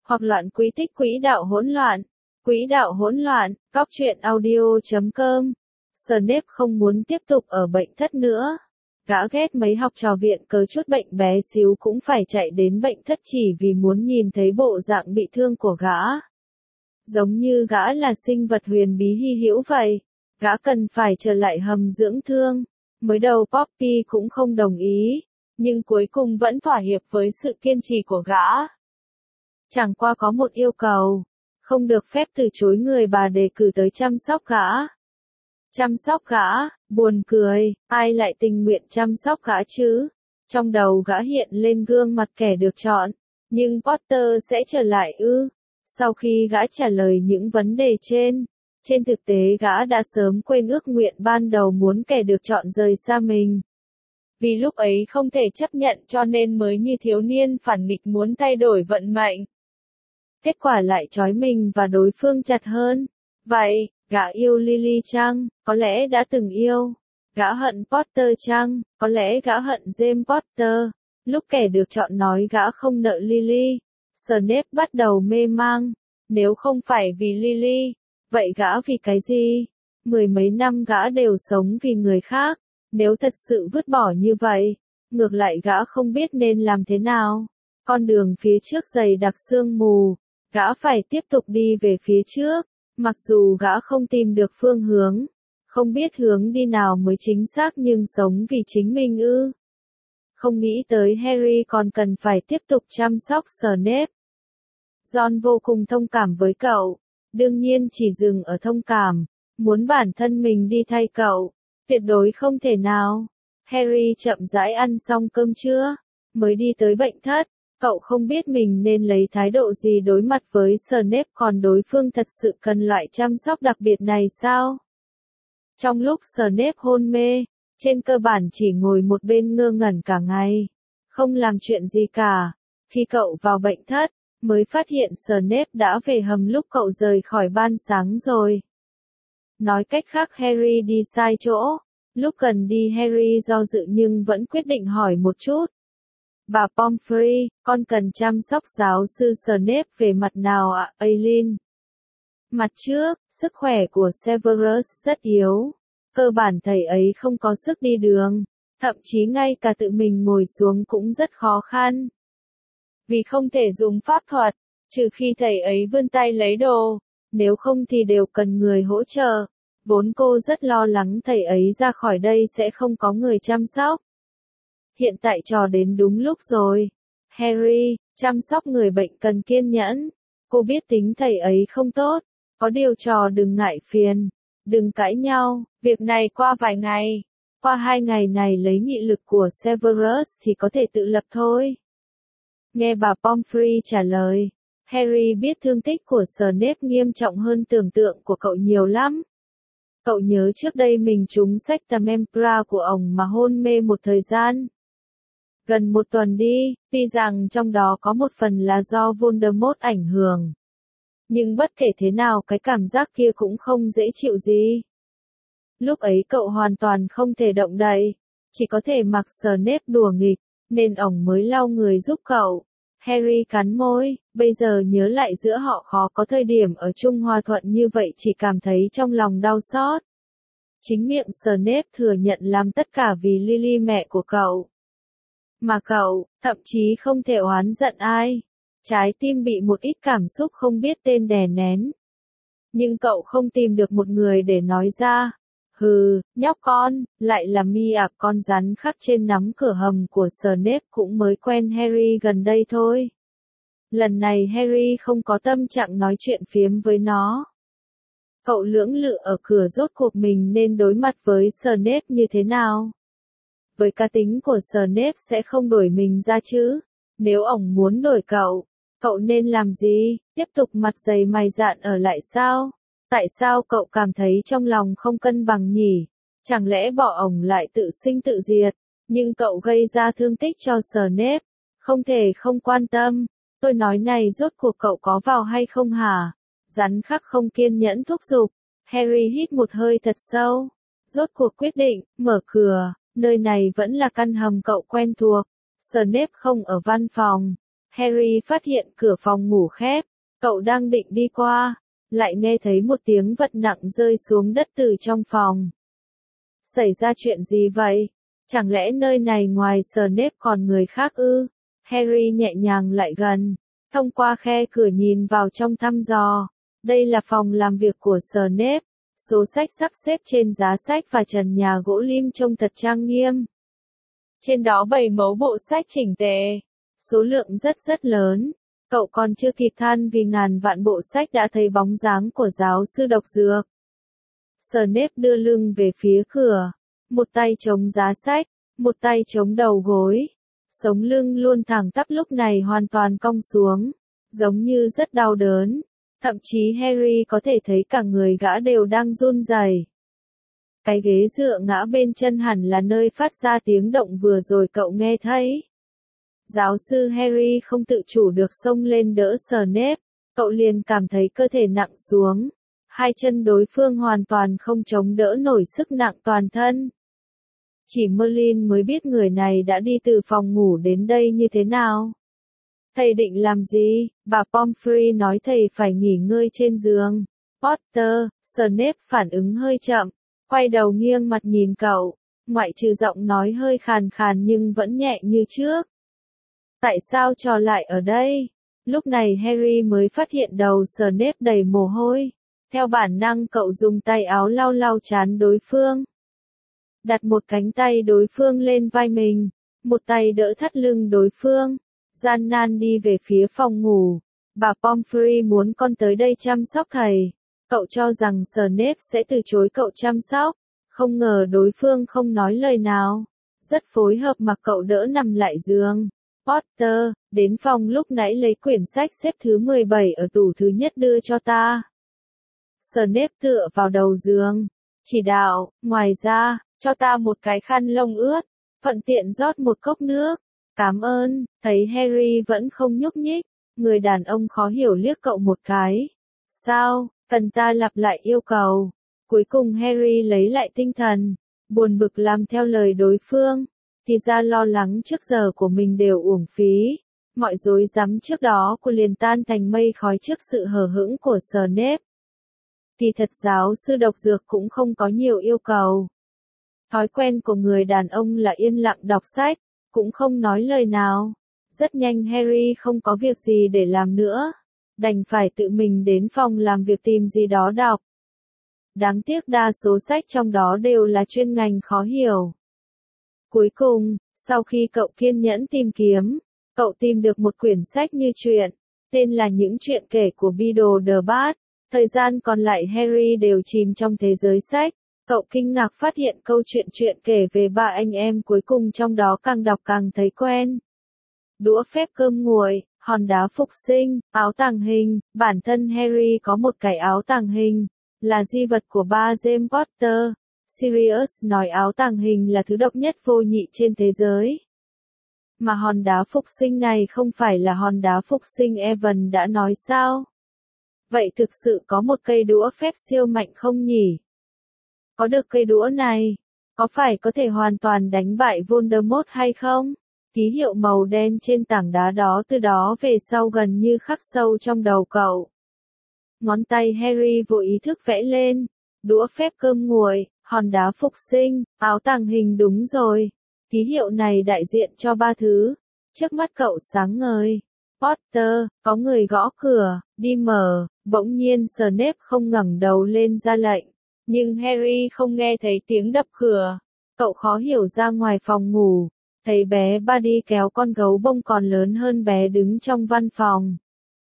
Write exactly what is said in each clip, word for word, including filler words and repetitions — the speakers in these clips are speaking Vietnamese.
hoặc loạn quỹ tích quỹ đạo hỗn loạn. Quỹ đạo hỗn loạn, cóc truyện audio chấm com. Snape không muốn tiếp tục ở bệnh thất nữa. Gã ghét mấy học trò viện cớ chút bệnh bé xíu cũng phải chạy đến bệnh thất chỉ vì muốn nhìn thấy bộ dạng bị thương của gã. Giống như gã là sinh vật huyền bí hy hữu vậy. Gã cần phải trở lại hầm dưỡng thương. Mới đầu Poppy cũng không đồng ý, nhưng cuối cùng vẫn thỏa hiệp với sự kiên trì của gã. Chẳng qua có một yêu cầu, không được phép từ chối người bà đề cử tới chăm sóc gã. Chăm sóc gã, buồn cười, ai lại tình nguyện chăm sóc gã chứ? Trong đầu gã hiện lên gương mặt kẻ được chọn, nhưng Potter sẽ trở lại ư? Sau khi gã trả lời những vấn đề trên, trên thực tế gã đã sớm quên ước nguyện ban đầu muốn kẻ được chọn rời xa mình. Vì lúc ấy không thể chấp nhận cho nên mới như thiếu niên phản nghịch muốn thay đổi vận mệnh. Kết quả lại trói mình và đối phương chặt hơn. Vậy, gã yêu Lily chăng? Có lẽ đã từng yêu. Gã hận Potter chăng? Có lẽ gã hận James Potter. Lúc kẻ được chọn nói gã không nợ Lily, Snape bắt đầu mê mang. Nếu không phải vì Lily, vậy gã vì cái gì? Mười mấy năm gã đều sống vì người khác. Nếu thật sự vứt bỏ như vậy, ngược lại gã không biết nên làm thế nào. Con đường phía trước dày đặc sương mù, gã phải tiếp tục đi về phía trước. Mặc dù gã không tìm được phương hướng, không biết hướng đi nào mới chính xác nhưng sống vì chính mình ư. Không nghĩ tới Harry còn cần phải tiếp tục chăm sóc Snape. Ron vô cùng thông cảm với cậu, đương nhiên chỉ dừng ở thông cảm, muốn bản thân mình đi thay cậu, tuyệt đối không thể nào. Harry chậm rãi ăn xong cơm trưa, mới đi tới bệnh thất. Cậu không biết mình nên lấy thái độ gì đối mặt với Snape, còn đối phương thật sự cần loại chăm sóc đặc biệt này sao? Trong lúc Snape hôn mê, trên cơ bản chỉ ngồi một bên ngơ ngẩn cả ngày, không làm chuyện gì cả. Khi cậu vào bệnh thất, mới phát hiện Snape đã về hầm lúc cậu rời khỏi ban sáng rồi. Nói cách khác Harry đi sai chỗ. Lúc cần đi Harry do dự nhưng vẫn quyết định hỏi một chút. Bà Pomfrey, con cần chăm sóc giáo sư Snape về mặt nào ạ, Aileen? Mặt trước, sức khỏe của Severus rất yếu. Cơ bản thầy ấy không có sức đi đường. Thậm chí ngay cả tự mình ngồi xuống cũng rất khó khăn. Vì không thể dùng pháp thuật, trừ khi thầy ấy vươn tay lấy đồ. Nếu không thì đều cần người hỗ trợ. Vốn cô rất lo lắng thầy ấy ra khỏi đây sẽ không có người chăm sóc. Hiện tại trò đến đúng lúc rồi. Harry, chăm sóc người bệnh cần kiên nhẫn. Cô biết tính thầy ấy không tốt. Có điều trò đừng ngại phiền. Đừng cãi nhau. Việc này qua vài ngày. Qua hai ngày này lấy nghị lực của Severus thì có thể tự lập thôi. Nghe bà Pomfrey trả lời. Harry biết thương tích của Snape nghiêm trọng hơn tưởng tượng của cậu nhiều lắm. Cậu nhớ trước đây mình trúng sách tầm Empra của ổng mà hôn mê một thời gian. Gần một tuần đi, tuy rằng trong đó có một phần là do Voldemort ảnh hưởng. Nhưng bất kể thế nào cái cảm giác kia cũng không dễ chịu gì. Lúc ấy cậu hoàn toàn không thể động đậy, chỉ có thể mặc Snape đùa nghịch, nên ổng mới lau người giúp cậu. Harry cắn môi, bây giờ nhớ lại giữa họ khó có thời điểm ở chung hòa thuận như vậy chỉ cảm thấy trong lòng đau xót. Chính miệng Snape thừa nhận làm tất cả vì Lily mẹ của cậu. Mà cậu, thậm chí không thể oán giận ai. Trái tim bị một ít cảm xúc không biết tên đè nén. Nhưng cậu không tìm được một người để nói ra. Hừ, nhóc con, lại là mi à, con rắn khắc trên nắm cửa hầm của Snape cũng mới quen Harry gần đây thôi. Lần này Harry không có tâm trạng nói chuyện phiếm với nó. Cậu lưỡng lự ở cửa rốt cuộc mình nên đối mặt với Snape như thế nào. Với cá tính của Snape sẽ không đuổi mình ra chứ. Nếu ổng muốn đuổi cậu, cậu nên làm gì? Tiếp tục mặt dày mày dạn ở lại sao? Tại sao cậu cảm thấy trong lòng không cân bằng nhỉ? Chẳng lẽ bỏ ổng lại tự sinh tự diệt? Nhưng cậu gây ra thương tích cho Snape. Không thể không quan tâm. Tôi nói này rốt cuộc cậu có vào hay không hả? Rắn khắc không kiên nhẫn thúc giục. Harry hít một hơi thật sâu. Rốt cuộc quyết định, mở cửa. Nơi này vẫn là căn hầm cậu quen thuộc. Snape không ở văn phòng. Harry phát hiện cửa phòng ngủ khép, cậu đang định đi qua, lại nghe thấy một tiếng vật nặng rơi xuống đất từ trong phòng. Xảy ra chuyện gì vậy? Chẳng lẽ nơi này ngoài Snape còn người khác ư? Harry nhẹ nhàng lại gần, thông qua khe cửa nhìn vào trong thăm dò. Đây là phòng làm việc của Snape. Số sách sắp xếp trên giá sách và trần nhà gỗ lim trông thật trang nghiêm. Trên đó bày mẫu bộ sách chỉnh tề. Số lượng rất rất lớn. Cậu còn chưa kịp than vì ngàn vạn bộ sách đã thấy bóng dáng của giáo sư độc dược. Snape đưa lưng về phía cửa. Một tay chống giá sách, một tay chống đầu gối. Sống lưng luôn thẳng tắp lúc này hoàn toàn cong xuống. Giống như rất đau đớn. Thậm chí Harry có thể thấy cả người gã đều đang run rẩy. Cái ghế dựa ngã bên chân hẳn là nơi phát ra tiếng động vừa rồi cậu nghe thấy. Giáo sư Harry không tự chủ được xông lên đỡ Snape, cậu liền cảm thấy cơ thể nặng xuống. Hai chân đối phương hoàn toàn không chống đỡ nổi sức nặng toàn thân. Chỉ Merlin mới biết người này đã đi từ phòng ngủ đến đây như thế nào. Thầy định làm gì? Bà Pomfrey nói thầy phải nghỉ ngơi trên giường. Potter, Snape phản ứng hơi chậm, quay đầu nghiêng mặt nhìn cậu, ngoại trừ giọng nói hơi khàn khàn nhưng vẫn nhẹ như trước. Tại sao trò lại ở đây? Lúc này Harry mới phát hiện đầu Snape đầy mồ hôi. Theo bản năng cậu dùng tay áo lau lau trán đối phương. Đặt một cánh tay đối phương lên vai mình, một tay đỡ thắt lưng đối phương. Gian nan đi về phía phòng ngủ. Bà Pomfrey muốn con tới đây chăm sóc thầy. Cậu cho rằng Snape sẽ từ chối cậu chăm sóc. Không ngờ đối phương không nói lời nào. Rất phối hợp mà cậu đỡ nằm lại giường. Potter, đến phòng lúc nãy lấy quyển sách xếp thứ mười bảy ở tủ thứ nhất đưa cho ta. Snape tựa vào đầu giường. Chỉ đạo, ngoài ra, cho ta một cái khăn lông ướt. Thuận tiện rót một cốc nước. Cảm ơn. Thấy Harry vẫn không nhúc nhích, người đàn ông khó hiểu liếc cậu một cái. Sao, cần ta lặp lại yêu cầu? Cuối cùng Harry lấy lại tinh thần, buồn bực làm theo lời đối phương. Thì ra lo lắng trước giờ của mình đều uổng phí. Mọi rối rắm trước đó của liền tan thành mây khói trước sự hờ hững của Snape. Thì thật giáo sư độc dược cũng không có nhiều yêu cầu. Thói quen của người đàn ông là yên lặng đọc sách, cũng không nói lời nào. Rất nhanh Harry không có việc gì để làm nữa. Đành phải tự mình đến phòng làm việc tìm gì đó đọc. Đáng tiếc đa số sách trong đó đều là chuyên ngành khó hiểu. Cuối cùng, sau khi cậu kiên nhẫn tìm kiếm, cậu tìm được một quyển sách như truyện, tên là Những chuyện kể của Beedle the Bard. Thời gian còn lại Harry đều chìm trong thế giới sách. Cậu kinh ngạc phát hiện câu chuyện chuyện kể về ba anh em cuối cùng trong đó càng đọc càng thấy quen. Đũa phép cơm nguội, hòn đá phục sinh, áo tàng hình. Bản thân Harry có một cái áo tàng hình, là di vật của ba James Potter. Sirius nói áo tàng hình là thứ độc nhất vô nhị trên thế giới. Mà hòn đá phục sinh này không phải là hòn đá phục sinh Evan đã nói sao? Vậy thực sự có một cây đũa phép siêu mạnh không nhỉ? Có được cây đũa này, có phải có thể hoàn toàn đánh bại Voldemort hay không? Ký hiệu màu đen trên tảng đá đó từ đó về sau gần như khắc sâu trong đầu cậu. Ngón tay Harry vô ý thức vẽ lên. Đũa phép cơm nguội, hòn đá phục sinh, áo tàng hình đúng rồi. Ký hiệu này đại diện cho ba thứ. Trước mắt cậu sáng ngời. Potter, có người gõ cửa, đi mở. Bỗng nhiên Snape không ngẩng đầu lên ra lệnh. Nhưng Harry không nghe thấy tiếng đập cửa. Cậu khó hiểu ra ngoài phòng ngủ. Thấy bé Buddy kéo con gấu bông còn lớn hơn bé đứng trong văn phòng.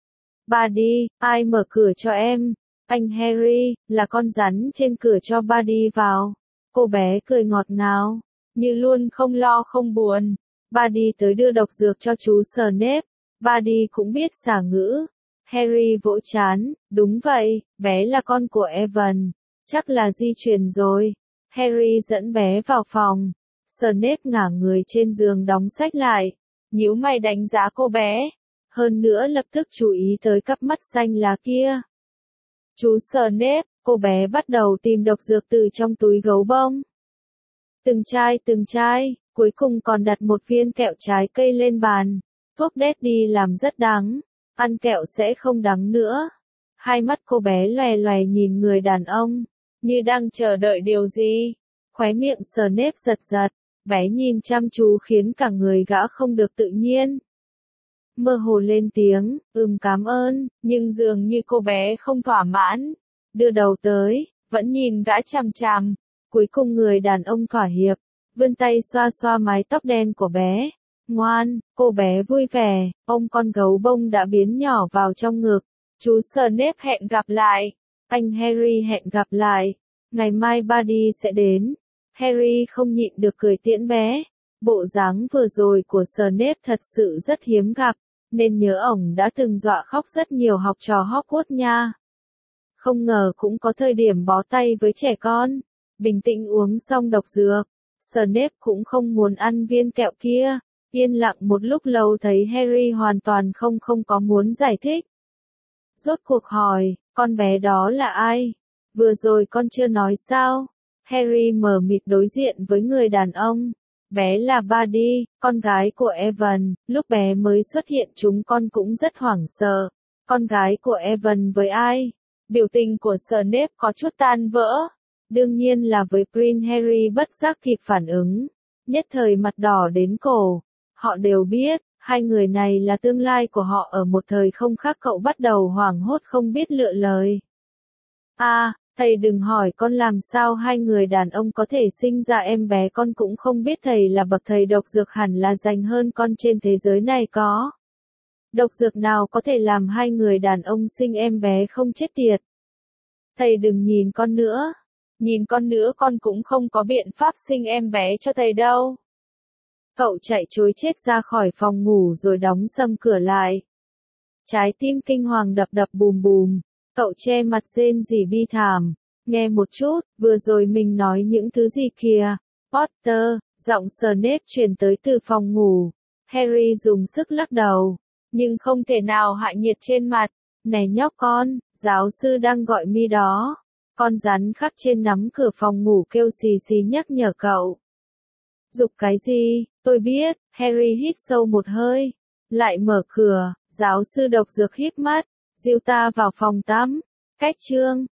Buddy, ai mở cửa cho em? Anh Harry, là con rắn trên cửa cho Buddy vào. Cô bé cười ngọt ngào, như luôn không lo không buồn. Buddy tới đưa độc dược cho chú Snape. Buddy cũng biết xả ngữ. Harry vỗ chán, đúng vậy, bé là con của Evan. Chắc là di truyền rồi. Harry dẫn bé vào phòng. Snape ngả người trên giường đóng sách lại. Nhíu mày đánh giá cô bé. Hơn nữa lập tức chú ý tới cặp mắt xanh lá kia. Chú Snape, cô bé bắt đầu tìm độc dược từ trong túi gấu bông. Từng chai từng chai, cuối cùng còn đặt một viên kẹo trái cây lên bàn. thuốc Daddy làm rất đắng, ăn kẹo sẽ không đắng nữa. Hai mắt cô bé lòe lòe nhìn người đàn ông, như đang chờ đợi điều gì. Khóe miệng Snape giật giật, bé nhìn chăm chú khiến cả người gã không được tự nhiên. Mơ hồ lên tiếng, ừm cảm ơn, nhưng dường như cô bé không thỏa mãn. Đưa đầu tới, vẫn nhìn gã chằm chằm. Cuối cùng người đàn ông thỏa hiệp, vươn tay xoa xoa mái tóc đen của bé. Ngoan, cô bé vui vẻ, ôm con gấu bông đã biến nhỏ vào trong ngực. Chú Snape hẹn gặp lại. Anh Harry hẹn gặp lại. Ngày mai Buddy sẽ đến. Harry không nhịn được cười tiễn bé. Bộ dáng vừa rồi của Snape thật sự rất hiếm gặp, nên nhớ ổng đã từng dọa khóc rất nhiều học trò Hogwarts nha. Không ngờ cũng có thời điểm bó tay với trẻ con. Bình tĩnh uống xong độc dược. Snape cũng không muốn ăn viên kẹo kia. Yên lặng một lúc lâu thấy Harry hoàn toàn không không có muốn giải thích. Rốt cuộc hỏi, con bé đó là ai? Vừa rồi con chưa nói sao? Harry mờ mịt đối diện với người đàn ông. Bé là Buddy, con gái của Evan, lúc bé mới xuất hiện chúng con cũng rất hoảng sợ. Con gái của Evan với ai? Biểu tình của Snape có chút tan vỡ. Đương nhiên là với Prince Harry bất giác kịp phản ứng. Nhất thời mặt đỏ đến cổ. Họ đều biết, hai người này là tương lai của họ ở một thời không khác cậu bắt đầu hoảng hốt không biết lựa lời. À, thầy đừng hỏi con làm sao hai người đàn ông có thể sinh ra em bé, con cũng không biết thầy là bậc thầy độc dược hẳn là dành hơn con trên thế giới này có. Độc dược nào có thể làm hai người đàn ông sinh em bé không chết tiệt. Thầy đừng nhìn con nữa. Nhìn con nữa con cũng không có biện pháp sinh em bé cho thầy đâu. Cậu chạy trối chết ra khỏi phòng ngủ rồi đóng sầm cửa lại. Trái tim kinh hoàng đập đập bùm bùm. Cậu che mặt rên rỉ bi thảm. Nghe một chút, vừa rồi mình nói những thứ gì kìa? Potter, giọng Snape truyền tới từ phòng ngủ. Harry dùng sức lắc đầu, nhưng không thể nào hạ nhiệt trên mặt. Này nhóc con, giáo sư đang gọi mi đó. Con rắn khắc trên nắm cửa phòng ngủ kêu xì xì nhắc nhở cậu. Giục cái gì? Tôi biết. Harry hít sâu một hơi. Lại mở cửa, giáo sư độc dược híp mắt. Dìu ta vào phòng tắm. Cách chương.